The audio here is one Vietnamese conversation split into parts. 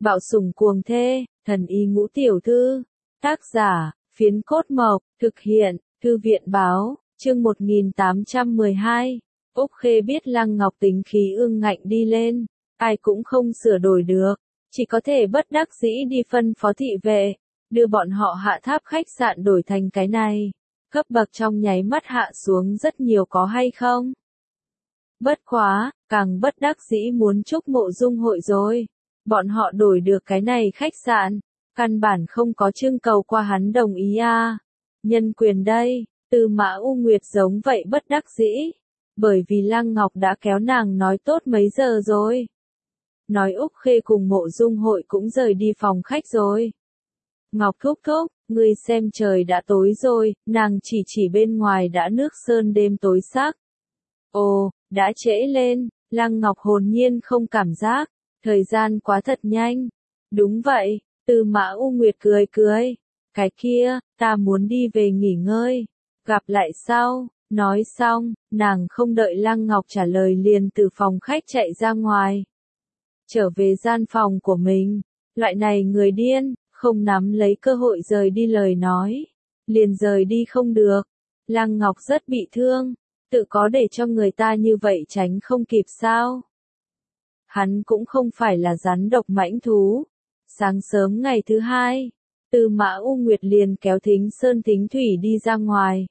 Bạo sủng cuồng thê, thần y ngũ tiểu thư. Tác giả, Phiến Cốt Mộc, thực hiện, Thư viện báo, chương 1812. Úc Khê biết Lăng Ngọc tính khí ương ngạnh đi lên, ai cũng không sửa đổi được, chỉ có thể bất đắc dĩ đi phân phó thị vệ, đưa bọn họ hạ tháp khách sạn đổi thành cái này. Cấp bậc trong nháy mắt hạ xuống rất nhiều có hay không? Bất quá, càng bất đắc dĩ muốn chúc Mộ Dung hội rồi. Bọn họ đổi được cái này khách sạn, căn bản không có trưng cầu qua hắn đồng ý à. Nhân quyền đây, Tư Mã U Nguyệt giống vậy bất đắc dĩ. Bởi vì Lăng Ngọc đã kéo nàng nói tốt mấy giờ rồi. Nói Úc Khê cùng Mộ Dung hội cũng rời đi phòng khách rồi. Ngọc thúc thúc, ngươi xem trời đã tối rồi, nàng chỉ bên ngoài đã nước sơn đêm tối sắc. Ồ, đã trễ lên, Lăng Ngọc hồn nhiên không cảm giác, thời gian quá thật nhanh. Đúng vậy, Tư Mã U Nguyệt cười cười. Cái kia, ta muốn đi về nghỉ ngơi. Gặp lại sau, nói xong, nàng không đợi Lăng Ngọc trả lời liền từ phòng khách chạy ra ngoài. Trở về gian phòng của mình, loại này người điên, không nắm lấy cơ hội rời đi lời nói, liền rời đi không được. Lăng Ngọc rất bị thương, tự có để cho người ta như vậy tránh không kịp sao? Hắn cũng không phải là rắn độc mãnh thú. Sáng sớm ngày thứ hai, Tư Mã U Nguyệt liền kéo Thính Sơn Thính Thủy đi ra ngoài.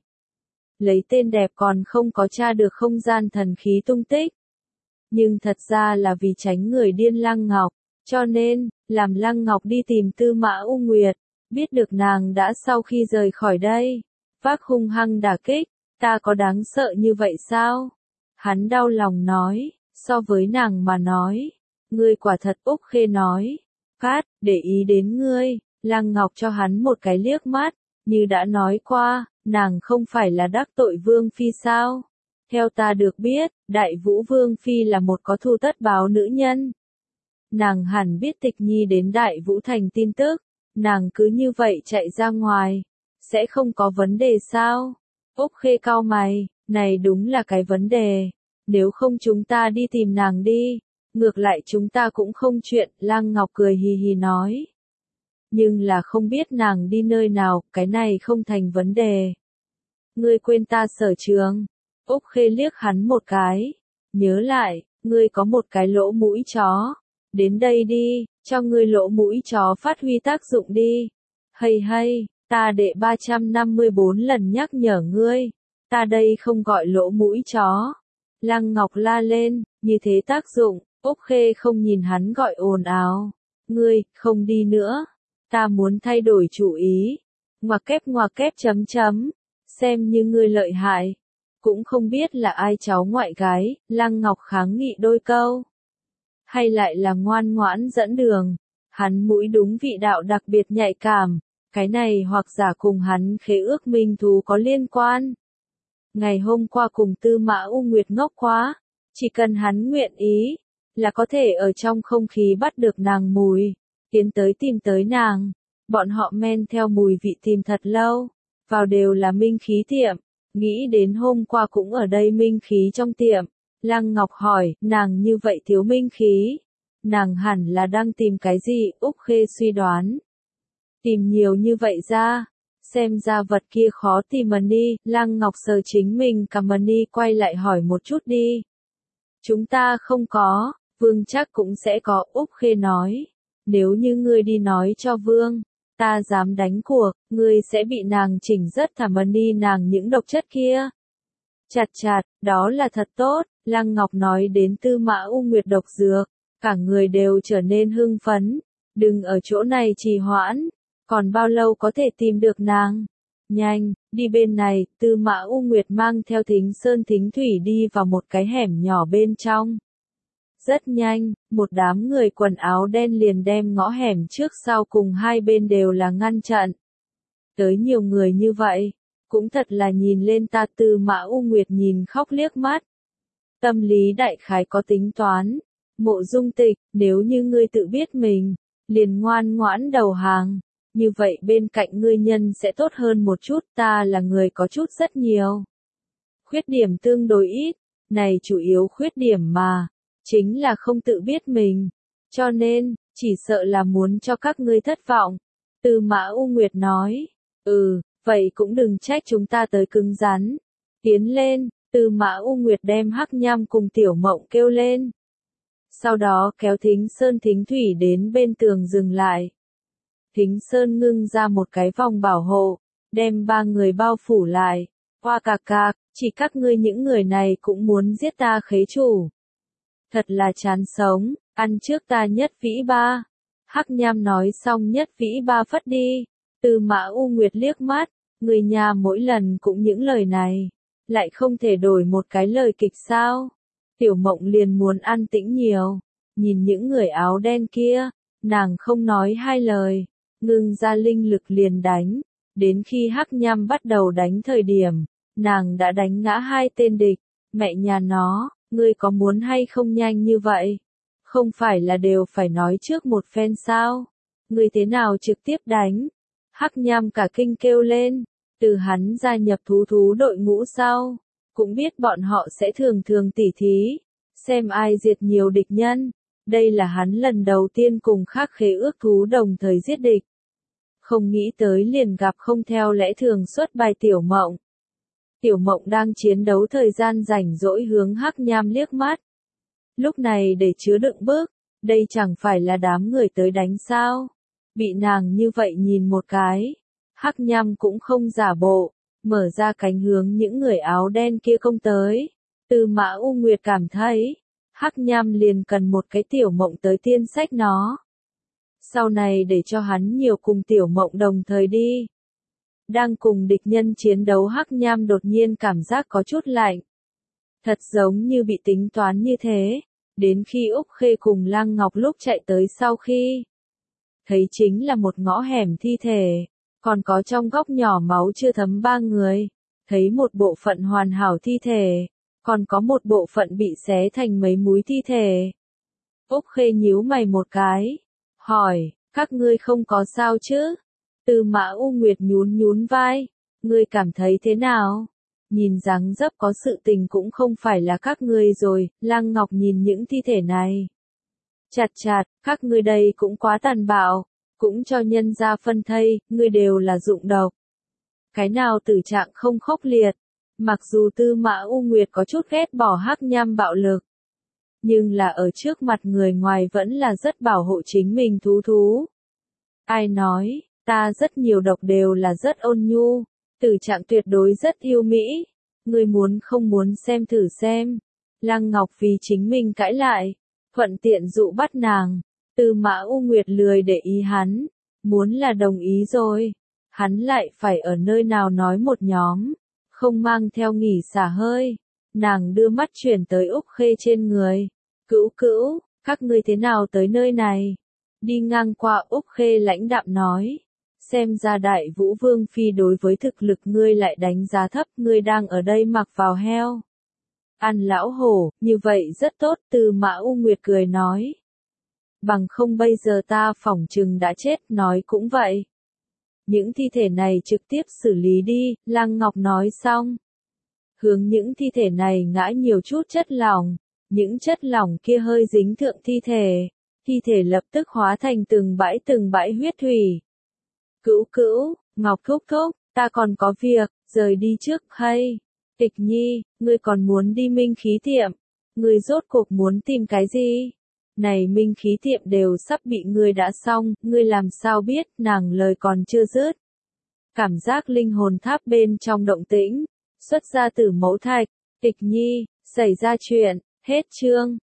Lấy tên đẹp còn không có tra được không gian thần khí tung tích. Nhưng thật ra là vì tránh người điên Lăng Ngọc, cho nên, làm Lăng Ngọc đi tìm Tư Mã U Nguyệt, biết được nàng đã sau khi rời khỏi đây, vác hung hăng đả kích, ta có đáng sợ như vậy sao? Hắn đau lòng nói, so với nàng mà nói, ngươi quả thật. Úc Khê nói, Cát, để ý đến ngươi. Lăng Ngọc cho hắn một cái liếc mắt, như đã nói qua, nàng không phải là đắc tội Vương Phi sao? Theo ta được biết, Đại Vũ Vương Phi là một có thù tất báo nữ nhân. Nàng hẳn biết Tịch Nhi đến Đại Vũ Thành tin tức, nàng cứ như vậy chạy ra ngoài, sẽ không có vấn đề sao? Úc Khê cau mày, này đúng là cái vấn đề, nếu không chúng ta đi tìm nàng đi, ngược lại chúng ta cũng không chuyện. Lăng Ngọc cười hì hì nói. Nhưng là không biết nàng đi nơi nào, cái này không thành vấn đề. Ngươi quên ta sở trường. Úc Khê liếc hắn một cái. Nhớ lại, ngươi có một cái lỗ mũi chó. Đến đây đi, cho ngươi lỗ mũi chó phát huy tác dụng đi. Hay hay, ta đệ 354 lần nhắc nhở ngươi. Ta đây không gọi lỗ mũi chó. Lăng Ngọc la lên, như thế tác dụng. Úc Khê không nhìn hắn gọi ồn ào. Ngươi, không đi nữa. Ta muốn thay đổi chủ ý. Ngoặc kép chấm chấm. Xem như ngươi lợi hại. Cũng không biết là ai cháu ngoại gái. Lăng Ngọc kháng nghị đôi câu. Hay lại là ngoan ngoãn dẫn đường. Hắn mũi đúng vị đạo đặc biệt nhạy cảm. Cái này hoặc giả cùng hắn khế ước minh thú có liên quan. Ngày hôm qua cùng Tư Mã U Nguyệt ngốc quá. Chỉ cần hắn nguyện ý, là có thể ở trong không khí bắt được nàng mùi. Tiến tới tìm tới nàng. Bọn họ men theo mùi vị tìm thật lâu. Vào đều là minh khí tiệm. Nghĩ đến hôm qua cũng ở đây minh khí trong tiệm. Lăng Ngọc hỏi, nàng như vậy thiếu minh khí. Nàng hẳn là đang tìm cái gì? Úc Khê suy đoán. Tìm nhiều như vậy ra. Xem ra vật kia khó tìm mà đi. Lăng Ngọc sờ chính mình cầm mà đi quay lại hỏi một chút đi. Chúng ta không có, Vương chắc cũng sẽ có. Úc Khê nói. Nếu như ngươi đi nói cho Vương, ta dám đánh cuộc, ngươi sẽ bị nàng chỉnh rất thảm mà đi nàng những độc chất kia. Chặt, đó là thật tốt. Lăng Ngọc nói đến Tư Mã U Nguyệt độc dược, cả người đều trở nên hưng phấn. Đừng ở chỗ này trì hoãn, còn bao lâu có thể tìm được nàng? Nhanh, đi bên này. Tư Mã U Nguyệt mang theo Thính Sơn Thính Thủy đi vào một cái hẻm nhỏ bên trong. Rất nhanh, một đám người quần áo đen liền đem ngõ hẻm trước sau cùng hai bên đều là ngăn chặn. Tới nhiều người như vậy, cũng thật là nhìn lên ta. Tư Mã U Nguyệt nhìn khóc liếc mắt. Tâm lý đại khái có tính toán. Mộ Dung Tịch, nếu như ngươi tự biết mình, liền ngoan ngoãn đầu hàng. Như vậy bên cạnh ngươi nhân sẽ tốt hơn một chút. Ta là người có chút rất nhiều khuyết điểm tương đối ít. Này chủ yếu khuyết điểm mà. Chính là không tự biết mình. Cho nên, chỉ sợ là muốn cho các ngươi thất vọng. Tư Mã U Nguyệt nói, vậy cũng đừng trách chúng ta tới cứng rắn. Tiến lên, Tư Mã U Nguyệt đem Hắc Nham cùng Tiểu Mộng kêu lên. Sau đó kéo Thính Sơn Thính Thủy đến bên tường dừng lại. Thính Sơn ngưng ra một cái vòng bảo hộ, đem ba người bao phủ lại. Hoa cạc cạc, chỉ các ngươi những người này cũng muốn giết ta khế chủ. Thật là chán sống, ăn trước ta Nhất Vĩ Ba. Hắc Nham nói xong Nhất Vĩ Ba phất đi. Tư Mã U Nguyệt liếc mắt, người nhà mỗi lần cũng những lời này. Lại không thể đổi một cái lời kịch sao? Tiểu Mộng liền muốn an tĩnh nhiều. Nhìn những người áo đen kia, nàng không nói hai lời. Ngưng ra linh lực liền đánh. Đến khi Hắc Nham bắt đầu đánh thời điểm, nàng đã đánh ngã hai tên địch. Mẹ nhà nó, ngươi có muốn hay không nhanh như vậy? Không phải là đều phải nói trước một phen sao? Ngươi thế nào trực tiếp đánh? Hắc Nham cả kinh kêu lên. Từ hắn gia nhập thú đội ngũ sau, cũng biết bọn họ sẽ thường thường tỉ thí, xem ai diệt nhiều địch nhân. Đây là hắn lần đầu tiên cùng Khắc Khế ước thú đồng thời giết địch. Không nghĩ tới liền gặp không theo lẽ thường xuất bài Tiểu Mộng. Tiểu Mộng đang chiến đấu thời gian rảnh rỗi hướng Hắc Nham liếc mắt. Lúc này để chứa đựng bước, đây chẳng phải là đám người tới đánh sao. Bị nàng như vậy nhìn một cái. Hắc Nham cũng không giả bộ, mở ra cánh hướng những người áo đen kia công tới. Tư Mã U Nguyệt cảm thấy, Hắc Nham liền cần một cái Tiểu Mộng tới tiên sách nó. Sau này để cho hắn nhiều cùng Tiểu Mộng đồng thời đi. Đang cùng địch nhân chiến đấu Hắc Nham đột nhiên cảm giác có chút lạnh. Thật giống như bị tính toán như thế, đến khi Úc Khê cùng Lăng Ngọc lúc chạy tới sau khi. Thấy chính là một ngõ hẻm thi thể. Còn có trong góc nhỏ máu chưa thấm ba người, thấy một bộ phận hoàn hảo thi thể, còn có một bộ phận bị xé thành mấy múi thi thể. Úc Khê nhíu mày một cái, hỏi, các ngươi không có sao chứ? Tư Mã U Nguyệt nhún nhún vai, ngươi cảm thấy thế nào? Nhìn dáng dấp có sự tình cũng không phải là các ngươi rồi. Lăng Ngọc nhìn những thi thể này. Chặt chặt, các ngươi đây cũng quá tàn bạo. Cũng cho nhân ra phân thây, ngươi đều là dụng độc. Cái nào tử trạng không khốc liệt. Mặc dù Tư Mã U Nguyệt có chút ghét bỏ Hắc Nham bạo lực. Nhưng là ở trước mặt người ngoài vẫn là rất bảo hộ chính mình thú. Ai nói, ta rất nhiều độc đều là rất ôn nhu. Tử trạng tuyệt đối rất yêu mỹ. Ngươi muốn không muốn xem thử xem. Lăng Ngọc vì chính mình cãi lại. Thuận tiện dụ bắt nàng. Tư Mã U Nguyệt lười để ý hắn, muốn là đồng ý rồi, hắn lại phải ở nơi nào nói một nhóm, không mang theo nghỉ xả hơi. Nàng đưa mắt chuyển tới Úc Khê trên người. Cữu, các ngươi thế nào tới nơi này? Đi ngang qua Úc Khê lãnh đạm nói, xem ra Đại Vũ Vương Phi đối với thực lực ngươi lại đánh giá thấp, ngươi đang ở đây mặc vào heo. Ăn lão hổ, như vậy rất tốt. Tư Mã U Nguyệt cười nói. Bằng không bây giờ ta phỏng chừng đã chết, nói cũng vậy. Những thi thể này trực tiếp xử lý đi, Lăng Ngọc nói xong. Hướng những thi thể này ngã nhiều chút chất lỏng, những chất lỏng kia hơi dính thượng thi thể lập tức hóa thành từng bãi huyết thủy. Cữu, Ngọc thúc, ta còn có việc, rời đi trước hay. Tịch Nhi, ngươi còn muốn đi Minh Khí Tiệm, ngươi rốt cuộc muốn tìm cái gì? Này Minh Khí Tiệm đều sắp bị ngươi đã xong, ngươi làm sao biết? Nàng lời còn chưa dứt. Cảm giác linh hồn tháp bên trong động tĩnh, xuất ra từ mẫu thạch. Tịch Nhi, xảy ra chuyện, hết chương.